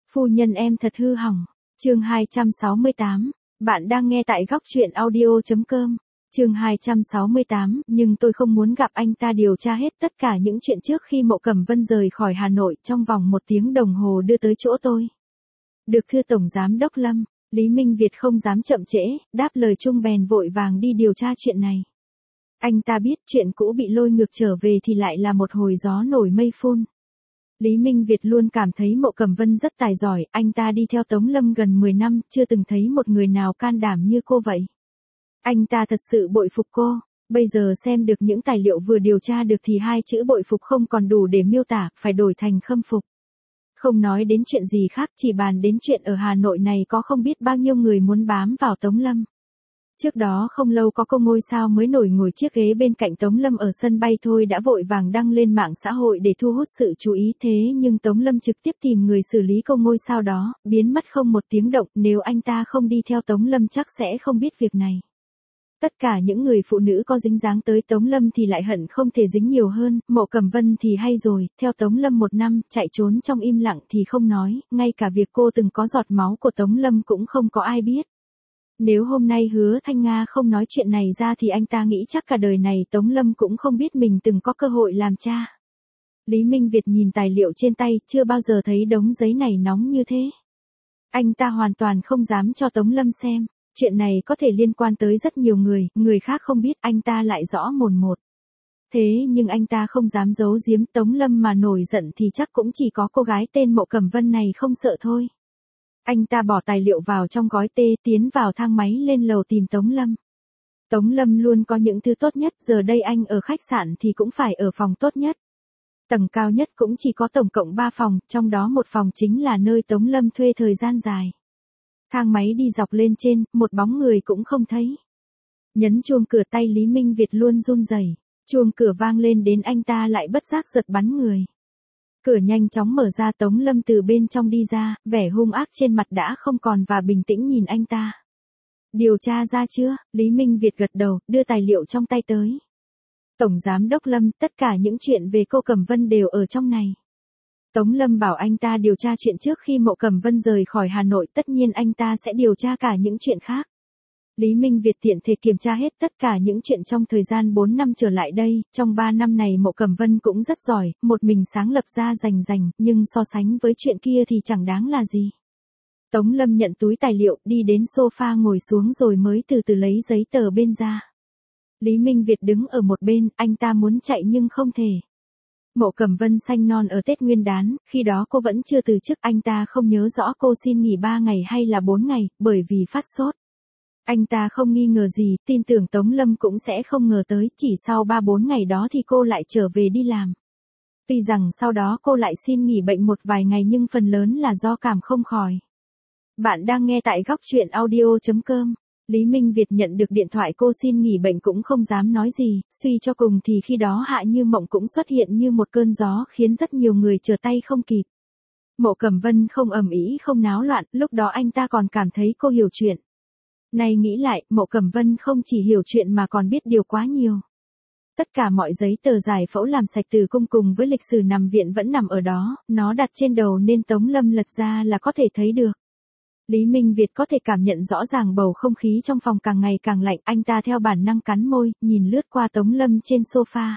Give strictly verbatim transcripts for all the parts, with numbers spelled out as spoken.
Phu nhân em thật hư hỏng. Chương hai trăm sáu mươi tám. Bạn đang nghe tại góc truyện audio chấm com. Chương hai trăm sáu mươi tám, nhưng tôi không muốn gặp anh ta điều tra hết tất cả những chuyện trước khi Mộ Cẩm Vân rời khỏi Hà Nội trong vòng một tiếng đồng hồ đưa tới chỗ tôi. Được thưa Tổng Giám Đốc Lâm, Lý Minh Việt không dám chậm trễ, đáp lời chung bèn vội vàng đi điều tra chuyện này. Anh ta biết chuyện cũ bị lôi ngược trở về thì lại là một hồi gió nổi mây phun. Lý Minh Việt luôn cảm thấy Mộ Cẩm Vân rất tài giỏi, anh ta đi theo Tống Lâm gần mười năm, chưa từng thấy một người nào can đảm như cô vậy. Anh ta thật sự bội phục cô, bây giờ xem được những tài liệu vừa điều tra được thì hai chữ bội phục không còn đủ để miêu tả, phải đổi thành khâm phục. Không nói đến chuyện gì khác, chỉ bàn đến chuyện ở Hà Nội này có không biết bao nhiêu người muốn bám vào Tống Lâm. Trước đó không lâu có cô ngôi sao mới nổi ngồi chiếc ghế bên cạnh Tống Lâm ở sân bay thôi đã vội vàng đăng lên mạng xã hội để thu hút sự chú ý, thế nhưng Tống Lâm trực tiếp tìm người xử lý cô ngôi sao đó, biến mất không một tiếng động, nếu anh ta không đi theo Tống Lâm chắc sẽ không biết việc này. Tất cả những người phụ nữ có dính dáng tới Tống Lâm thì lại hận không thể dính nhiều hơn, Mộ Cẩm Vân thì hay rồi, theo Tống Lâm một năm, chạy trốn trong im lặng thì không nói, ngay cả việc cô từng có giọt máu của Tống Lâm cũng không có ai biết. Nếu hôm nay Hứa Thanh Nga không nói chuyện này ra thì anh ta nghĩ chắc cả đời này Tống Lâm cũng không biết mình từng có cơ hội làm cha. Lý Minh Việt nhìn tài liệu trên tay, chưa bao giờ thấy đống giấy này nóng như thế. Anh ta hoàn toàn không dám cho Tống Lâm xem. Chuyện này có thể liên quan tới rất nhiều người, người khác không biết, anh ta lại rõ mồn một. Thế nhưng anh ta không dám giấu giếm Tống Lâm mà nổi giận thì chắc cũng chỉ có cô gái tên Mộ Cẩm Vân này không sợ thôi. Anh ta bỏ tài liệu vào trong gói tê, tiến vào thang máy lên lầu tìm Tống Lâm. Tống Lâm luôn có những thứ tốt nhất, giờ đây anh ở khách sạn thì cũng phải ở phòng tốt nhất. Tầng cao nhất cũng chỉ có tổng cộng ba phòng, trong đó một phòng chính là nơi Tống Lâm thuê thời gian dài. Thang máy đi dọc lên trên, một bóng người cũng không thấy. Nhấn chuông cửa tay Lý Minh Việt luôn run rẩy, chuông cửa vang lên đến anh ta lại bất giác giật bắn người. Cửa nhanh chóng mở ra, Tống Lâm từ bên trong đi ra, vẻ hung ác trên mặt đã không còn và bình tĩnh nhìn anh ta. Điều tra ra chưa? Lý Minh Việt gật đầu, đưa tài liệu trong tay tới. Tổng Giám Đốc Lâm, tất cả những chuyện về cô Cẩm Vân đều ở trong này. Tống Lâm bảo anh ta điều tra chuyện trước khi Mộ Cẩm Vân rời khỏi Hà Nội, tất nhiên anh ta sẽ điều tra cả những chuyện khác. Lý Minh Việt tiện thể kiểm tra hết tất cả những chuyện trong thời gian bốn năm trở lại đây, trong ba năm này Mộ Cẩm Vân cũng rất giỏi, một mình sáng lập ra rành rành, nhưng so sánh với chuyện kia thì chẳng đáng là gì. Tống Lâm nhận túi tài liệu, đi đến sofa ngồi xuống rồi mới từ từ lấy giấy tờ bên ra. Lý Minh Việt đứng ở một bên, anh ta muốn chạy nhưng không thể. Mộ Cẩm Vân sanh non ở Tết Nguyên Đán, khi đó cô vẫn chưa từ chức, anh ta không nhớ rõ cô xin nghỉ ba ngày hay là bốn ngày, bởi vì phát sốt. Anh ta không nghi ngờ gì, tin tưởng Tống Lâm cũng sẽ không ngờ tới, chỉ sau ba bốn ngày đó thì cô lại trở về đi làm. Tuy rằng sau đó cô lại xin nghỉ bệnh một vài ngày nhưng phần lớn là do cảm không khỏi. Bạn đang nghe tại góc truyện audio chấm com. Lý Minh Việt nhận được điện thoại cô xin nghỉ bệnh cũng không dám nói gì, suy cho cùng thì khi đó Hạ Như Mộng cũng xuất hiện như một cơn gió khiến rất nhiều người trở tay không kịp. Mộ Cẩm Vân không ầm ĩ không náo loạn, lúc đó anh ta còn cảm thấy cô hiểu chuyện. Nay nghĩ lại, Mộ Cẩm Vân không chỉ hiểu chuyện mà còn biết điều quá nhiều. Tất cả mọi giấy tờ giải phẫu làm sạch tử cung cùng với lịch sử nằm viện vẫn nằm ở đó, nó đặt trên đầu nên Tống Lâm lật ra là có thể thấy được. Lý Minh Việt có thể cảm nhận rõ ràng bầu không khí trong phòng càng ngày càng lạnh, anh ta theo bản năng cắn môi, nhìn lướt qua Tống Lâm trên sofa.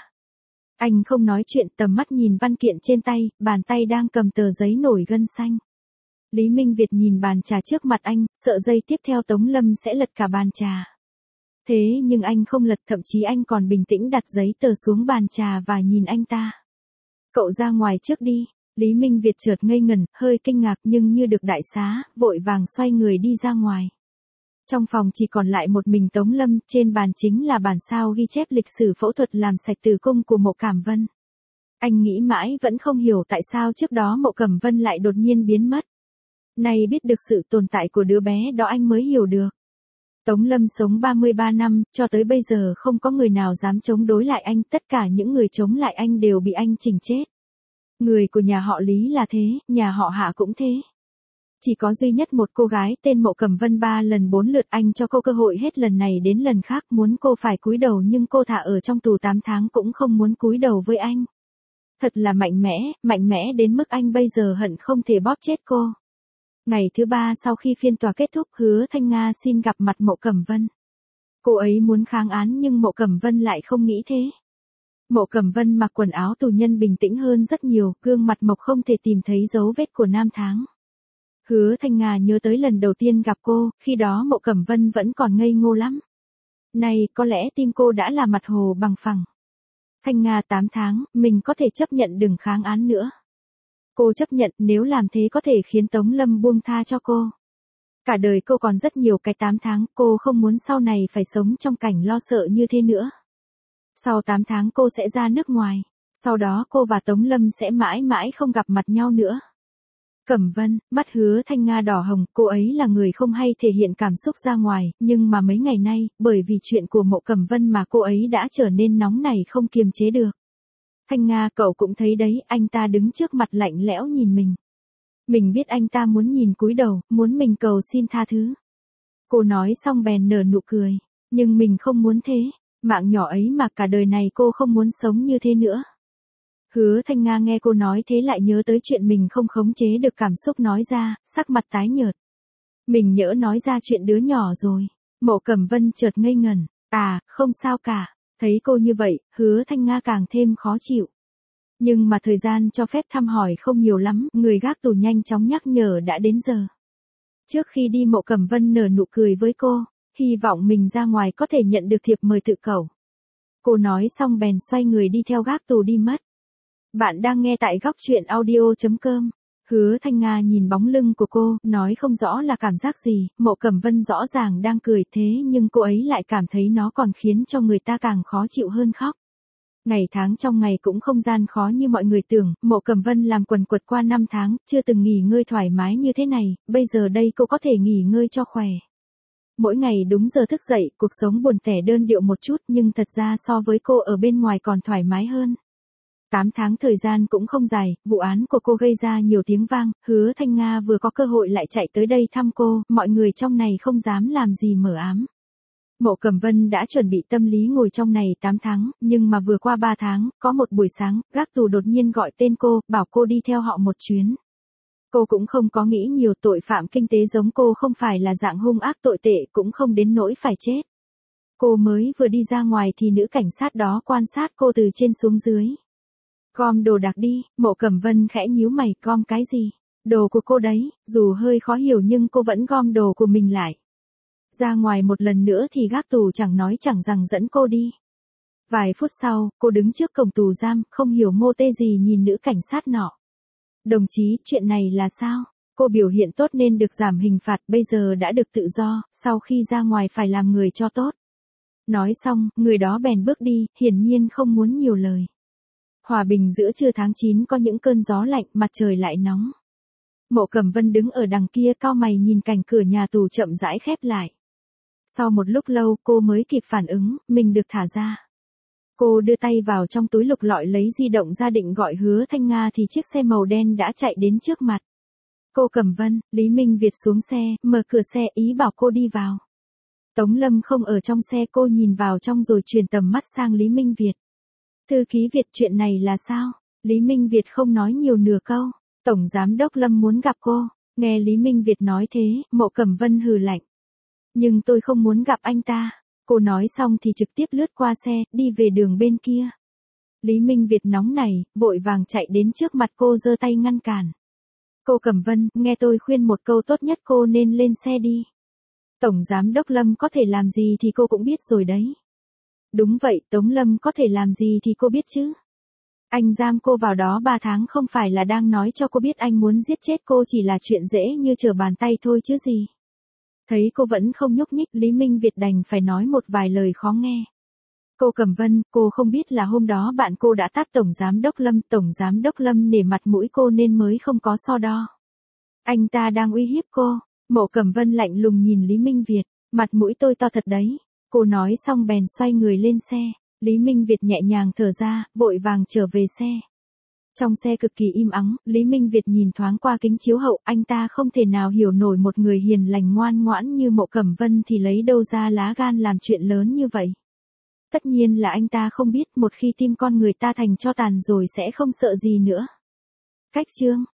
Anh không nói chuyện, tầm mắt nhìn văn kiện trên tay, bàn tay đang cầm tờ giấy nổi gân xanh. Lý Minh Việt nhìn bàn trà trước mặt anh, sợ giây tiếp theo Tống Lâm sẽ lật cả bàn trà. Thế nhưng anh không lật, thậm chí anh còn bình tĩnh đặt giấy tờ xuống bàn trà và nhìn anh ta. Cậu ra ngoài trước đi. Lý Minh Việt chợt ngây ngẩn, hơi kinh ngạc nhưng như được đại xá, vội vàng xoay người đi ra ngoài. Trong phòng chỉ còn lại một mình Tống Lâm, trên bàn chính là bản sao ghi chép lịch sử phẫu thuật làm sạch tử cung của Mộ Cẩm Vân. Anh nghĩ mãi vẫn không hiểu tại sao trước đó Mộ Cẩm Vân lại đột nhiên biến mất. Nay biết được sự tồn tại của đứa bé đó anh mới hiểu được. Tống Lâm sống ba mươi ba năm, cho tới bây giờ không có người nào dám chống đối lại anh, tất cả những người chống lại anh đều bị anh chỉnh chết. Người của nhà họ Lý là thế, nhà họ Hạ cũng thế. Chỉ có duy nhất một cô gái tên Mộ Cẩm Vân ba lần bốn lượt anh cho cô cơ hội hết lần này đến lần khác muốn cô phải cúi đầu nhưng cô thà ở trong tù tám tháng cũng không muốn cúi đầu với anh. Thật là mạnh mẽ, mạnh mẽ đến mức anh bây giờ hận không thể bóp chết cô. Ngày thứ ba sau khi phiên tòa kết thúc, Hứa Thanh Nga xin gặp mặt Mộ Cẩm Vân. Cô ấy muốn kháng án nhưng Mộ Cẩm Vân lại không nghĩ thế. Mộ Cẩm Vân mặc quần áo tù nhân bình tĩnh hơn rất nhiều, gương mặt mộc không thể tìm thấy dấu vết của năm tháng. Hứa Thanh Nga nhớ tới lần đầu tiên gặp cô, khi đó Mộ Cẩm Vân vẫn còn ngây ngô lắm. Này, có lẽ tim cô đã là mặt hồ bằng phẳng. Thanh Nga, tám tháng, mình có thể chấp nhận đừng kháng án nữa. Cô chấp nhận, nếu làm thế có thể khiến Tống Lâm buông tha cho cô. Cả đời cô còn rất nhiều cái tám tháng, cô không muốn sau này phải sống trong cảnh lo sợ như thế nữa. Sau tám tháng cô sẽ ra nước ngoài, sau đó cô và Tống Lâm sẽ mãi mãi không gặp mặt nhau nữa. Cẩm Vân, mắt Hứa Thanh Nga đỏ hồng, cô ấy là người không hay thể hiện cảm xúc ra ngoài, nhưng mà mấy ngày nay, bởi vì chuyện của Mộ Cẩm Vân mà cô ấy đã trở nên nóng nảy không kiềm chế được. Thanh Nga, cậu cũng thấy đấy, anh ta đứng trước mặt lạnh lẽo nhìn mình. Mình biết anh ta muốn nhìn cúi đầu, muốn mình cầu xin tha thứ. Cô nói xong bèn nở nụ cười, nhưng mình không muốn thế, mạng nhỏ ấy mà cả đời này cô không muốn sống như thế nữa. Hứa Thanh Nga nghe cô nói thế lại nhớ tới chuyện mình không khống chế được cảm xúc nói ra, sắc mặt tái nhợt. Mình nhỡ nói ra chuyện đứa nhỏ rồi. Mộ Cẩm Vân chợt ngây ngẩn, à, không sao cả. Thấy cô như vậy, Hứa Thanh Nga càng thêm khó chịu. Nhưng mà thời gian cho phép thăm hỏi không nhiều lắm, người gác tù nhanh chóng nhắc nhở đã đến giờ. Trước khi đi Mộ Cẩm Vân nở nụ cười với cô, hy vọng mình ra ngoài có thể nhận được thiệp mời tự cẩu. Cô nói xong bèn xoay người đi theo gác tù đi mất. Bạn đang nghe tại góc truyện audio chấm com. Hứa Thanh Nga nhìn bóng lưng của cô, nói không rõ là cảm giác gì, Mộ Cẩm Vân rõ ràng đang cười thế nhưng cô ấy lại cảm thấy nó còn khiến cho người ta càng khó chịu hơn khóc. Ngày tháng trong ngày cũng không gian khó như mọi người tưởng, Mộ Cẩm Vân làm quần quật qua năm tháng, chưa từng nghỉ ngơi thoải mái như thế này, bây giờ đây cô có thể nghỉ ngơi cho khỏe. Mỗi ngày đúng giờ thức dậy, cuộc sống buồn tẻ đơn điệu một chút nhưng thật ra so với cô ở bên ngoài còn thoải mái hơn. tám tháng thời gian cũng không dài, vụ án của cô gây ra nhiều tiếng vang, Hứa Thanh Nga vừa có cơ hội lại chạy tới đây thăm cô, mọi người trong này không dám làm gì mờ ám. Mộ Cẩm Vân đã chuẩn bị tâm lý ngồi trong này tám tháng, nhưng mà vừa qua ba tháng, có một buổi sáng, gác tù đột nhiên gọi tên cô, bảo cô đi theo họ một chuyến. Cô cũng không có nghĩ nhiều, tội phạm kinh tế giống cô không phải là dạng hung ác tồi tệ, cũng không đến nỗi phải chết. Cô mới vừa đi ra ngoài thì nữ cảnh sát đó quan sát cô từ trên xuống dưới. Gom đồ đạc đi, Mộ Cẩm Vân khẽ nhíu mày, gom cái gì? Đồ của cô đấy, dù hơi khó hiểu nhưng cô vẫn gom đồ của mình lại. Ra ngoài một lần nữa thì gác tù chẳng nói chẳng rằng dẫn cô đi. Vài phút sau, cô đứng trước cổng tù giam, không hiểu mô tê gì nhìn nữ cảnh sát nọ. Đồng chí, chuyện này là sao? Cô biểu hiện tốt nên được giảm hình phạt, bây giờ đã được tự do, sau khi ra ngoài phải làm người cho tốt. Nói xong, người đó bèn bước đi, hiển nhiên không muốn nhiều lời. Hòa bình giữa trưa tháng chín có những cơn gió lạnh, mặt trời lại nóng. Mộ Cẩm Vân đứng ở đằng kia cau mày nhìn cảnh cửa nhà tù chậm rãi khép lại. Sau một lúc lâu cô mới kịp phản ứng, mình được thả ra. Cô đưa tay vào trong túi lục lọi lấy di động ra định gọi Hứa Thanh Nga thì chiếc xe màu đen đã chạy đến trước mặt. Cô Cẩm Vân, Lý Minh Việt xuống xe, mở cửa xe ý bảo cô đi vào. Tống Lâm không ở trong xe, cô nhìn vào trong rồi truyền tầm mắt sang Lý Minh Việt. Thư ký Việt, chuyện này là sao? Lý Minh Việt không nói nhiều nửa câu. Tổng giám đốc Lâm muốn gặp cô. Nghe Lý Minh Việt nói thế, Mộ Cẩm Vân hừ lạnh. Nhưng tôi không muốn gặp anh ta. Cô nói xong thì trực tiếp lướt qua xe, đi về đường bên kia. Lý Minh Việt nóng nảy, vội vàng chạy đến trước mặt cô giơ tay ngăn cản. Cô Cẩm Vân, nghe tôi khuyên một câu, tốt nhất cô nên lên xe đi. Tổng giám đốc Lâm có thể làm gì thì cô cũng biết rồi đấy. Đúng vậy, Tống Lâm có thể làm gì thì cô biết chứ. Anh giam cô vào đó ba tháng không phải là đang nói cho cô biết anh muốn giết chết cô chỉ là chuyện dễ như trở bàn tay thôi chứ gì. Thấy cô vẫn không nhúc nhích, Lý Minh Việt đành phải nói một vài lời khó nghe. Cô Cẩm Vân, cô không biết là hôm đó bạn cô đã tát Tổng Giám đốc Lâm, Tổng Giám đốc Lâm nể mặt mũi cô nên mới không có so đo. Anh ta đang uy hiếp cô. Mộ Cẩm Vân lạnh lùng nhìn Lý Minh Việt, mặt mũi tôi to thật đấy. Cô nói xong bèn xoay người lên xe. Lý Minh Việt nhẹ nhàng thở ra, vội vàng trở về xe. Trong xe cực kỳ im ắng, Lý Minh Việt nhìn thoáng qua kính chiếu hậu, anh ta không thể nào hiểu nổi một người hiền lành ngoan ngoãn như Mộ Cẩm Vân thì lấy đâu ra lá gan làm chuyện lớn như vậy. Tất nhiên là anh ta không biết một khi tim con người ta thành tro tàn rồi sẽ không sợ gì nữa. Cách chương